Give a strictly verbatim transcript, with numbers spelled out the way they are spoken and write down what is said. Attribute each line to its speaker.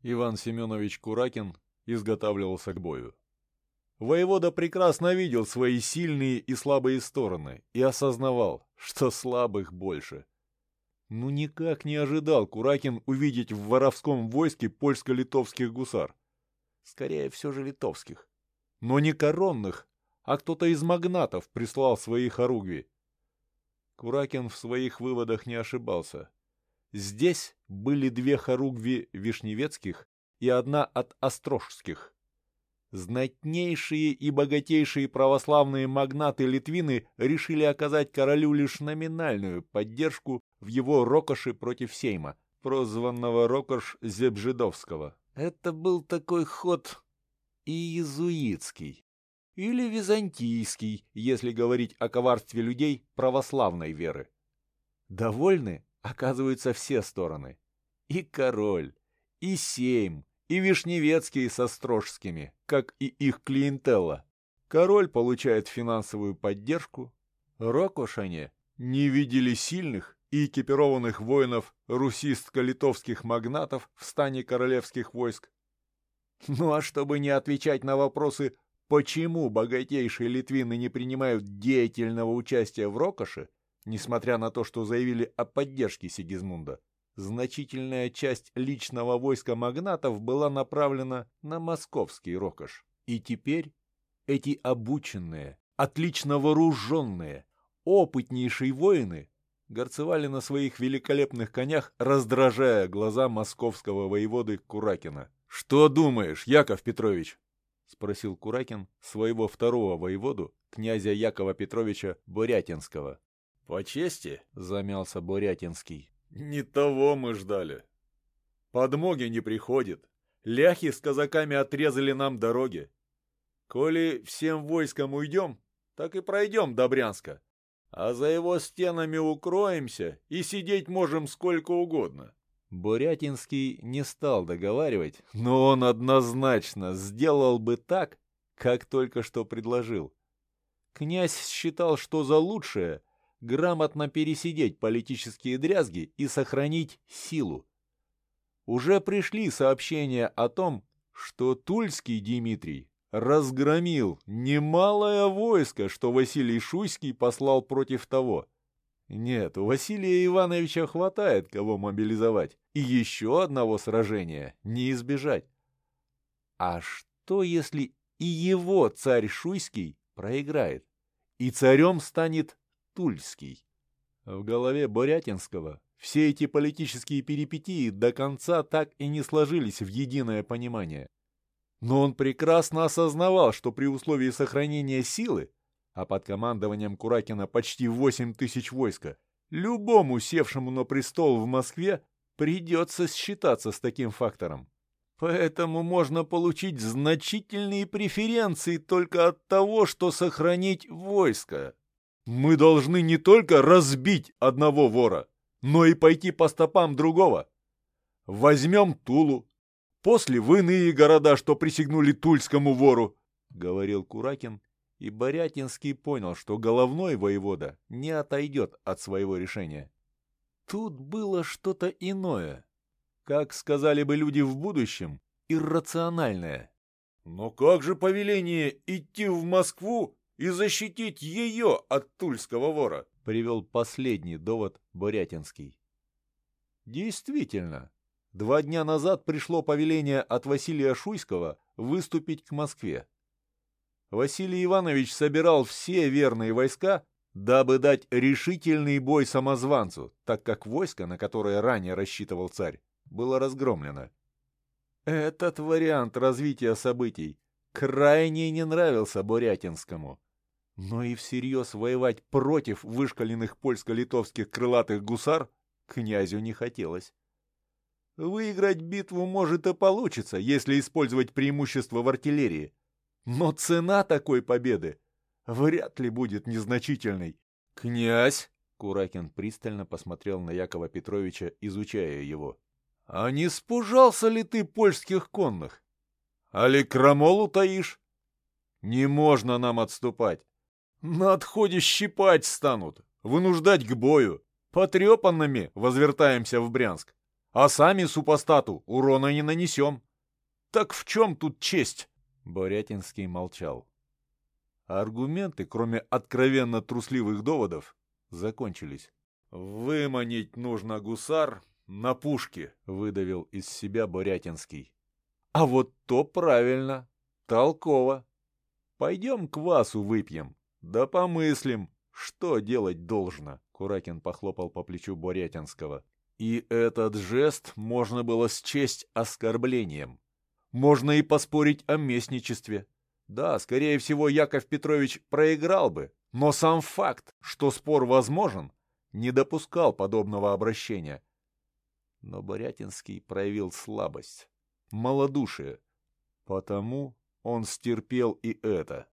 Speaker 1: Иван Семенович Куракин изготавливался к бою. Воевода прекрасно видел свои сильные и слабые стороны и осознавал, что слабых больше. Ну никак не ожидал Куракин увидеть в воровском войске польско-литовских гусар. Скорее все же литовских. Но не коронных, а кто-то из магнатов прислал свои хоругви. Куракин в своих выводах не ошибался. Здесь были две хоругви вишневецких и одна от острожских. Знатнейшие и богатейшие православные магнаты-литвины решили оказать королю лишь номинальную поддержку в его рокоше против Сейма, прозванного рокош Зебжидовского. Это был такой ход иезуитский, или византийский, если говорить о коварстве людей православной веры. Довольны, оказываются, все стороны. И король, и Сейм, и Вишневецкие со Острожскими, как и их клиентелла. Король получает финансовую поддержку. Рокошане не видели сильных и экипированных воинов русистско-литовских магнатов в стане королевских войск. Ну а чтобы не отвечать на вопросы, почему богатейшие литвины не принимают деятельного участия в рокоше, несмотря на то, что заявили о поддержке Сигизмунда, значительная часть личного войска магнатов была направлена на московский рокош. И теперь эти обученные, отлично вооруженные, опытнейшие воины горцевали на своих великолепных конях, раздражая глаза московского воеводы Куракина. «Что думаешь, Яков Петрович?» — спросил Куракин своего второго воеводу, князя Якова Петровича Борятинского. «По чести?» — замялся Борятинский. «Не того мы ждали. Подмоги не приходит. Ляхи с казаками отрезали нам дороги. Коли всем войском уйдем, так и пройдем до Брянска, а за его стенами укроемся и сидеть можем сколько угодно». Борятинский не стал договаривать, но он однозначно сделал бы так, как только что предложил. Князь считал, что за лучшее грамотно пересидеть политические дрязги и сохранить силу. Уже пришли сообщения о том, что Тульский Дмитрий разгромил немалое войско, что Василий Шуйский послал против того. Нет, у Василия Ивановича хватает кого мобилизовать, и еще одного сражения не избежать. А что, если и его царь Шуйский проиграет, и царем станет Тульский? В голове Борятинского все эти политические перипетии до конца так и не сложились в единое понимание. Но он прекрасно осознавал, что при условии сохранения силы, а под командованием Куракина почти восемь тысяч войска, любому севшему на престол в Москве придется считаться с таким фактором. Поэтому можно получить значительные преференции только от того, что сохранить войско. Мы должны не только разбить одного вора, но и пойти по стопам другого. Возьмем Тулу, после в иные города, что присягнули тульскому вору, — говорил Куракин, и Борятинский понял, что головной воевода не отойдет от своего решения. Тут было что-то иное, как сказали бы люди в будущем, иррациональное. Но как же повеление идти в Москву и защитить ее от тульского вора? Привел последний довод Борятинский. Действительно, два дня назад пришло повеление от Василия Шуйского выступить к Москве. Василий Иванович собирал все верные войска, дабы дать решительный бой самозванцу, так как войско, на которое ранее рассчитывал царь, было разгромлено. Этот вариант развития событий крайне не нравился Борятинскому. Но и всерьез воевать против вышкаленных польско-литовских крылатых гусар князю не хотелось. Выиграть битву может и получится, если использовать преимущество в артиллерии. Но цена такой победы вряд ли будет незначительной. «Князь!» — Куракин пристально посмотрел на Якова Петровича, изучая его. «А не спужался ли ты польских конных? Али крамолу таишь? Не можно нам отступать. На отходе щипать станут, вынуждать к бою. Потрепанными возвертаемся в Брянск. а сами супостату урона не нанесем. Так в чем тут честь?» Борятинский молчал. Аргументы, кроме откровенно трусливых доводов, закончились. «Выманить нужно гусар на пушке», — выдавил из себя Борятинский. «А вот то правильно, толково. Пойдем квасу выпьем, да помыслим, что делать должно». Куракин похлопал по плечу Борятинского. И этот жест можно было счесть оскорблением. Можно и поспорить о местничестве. Да, скорее всего, Яков Петрович проиграл бы, но сам факт, что спор возможен, не допускал подобного обращения. Но Борятинский проявил слабость, малодушие. Потому он стерпел и это.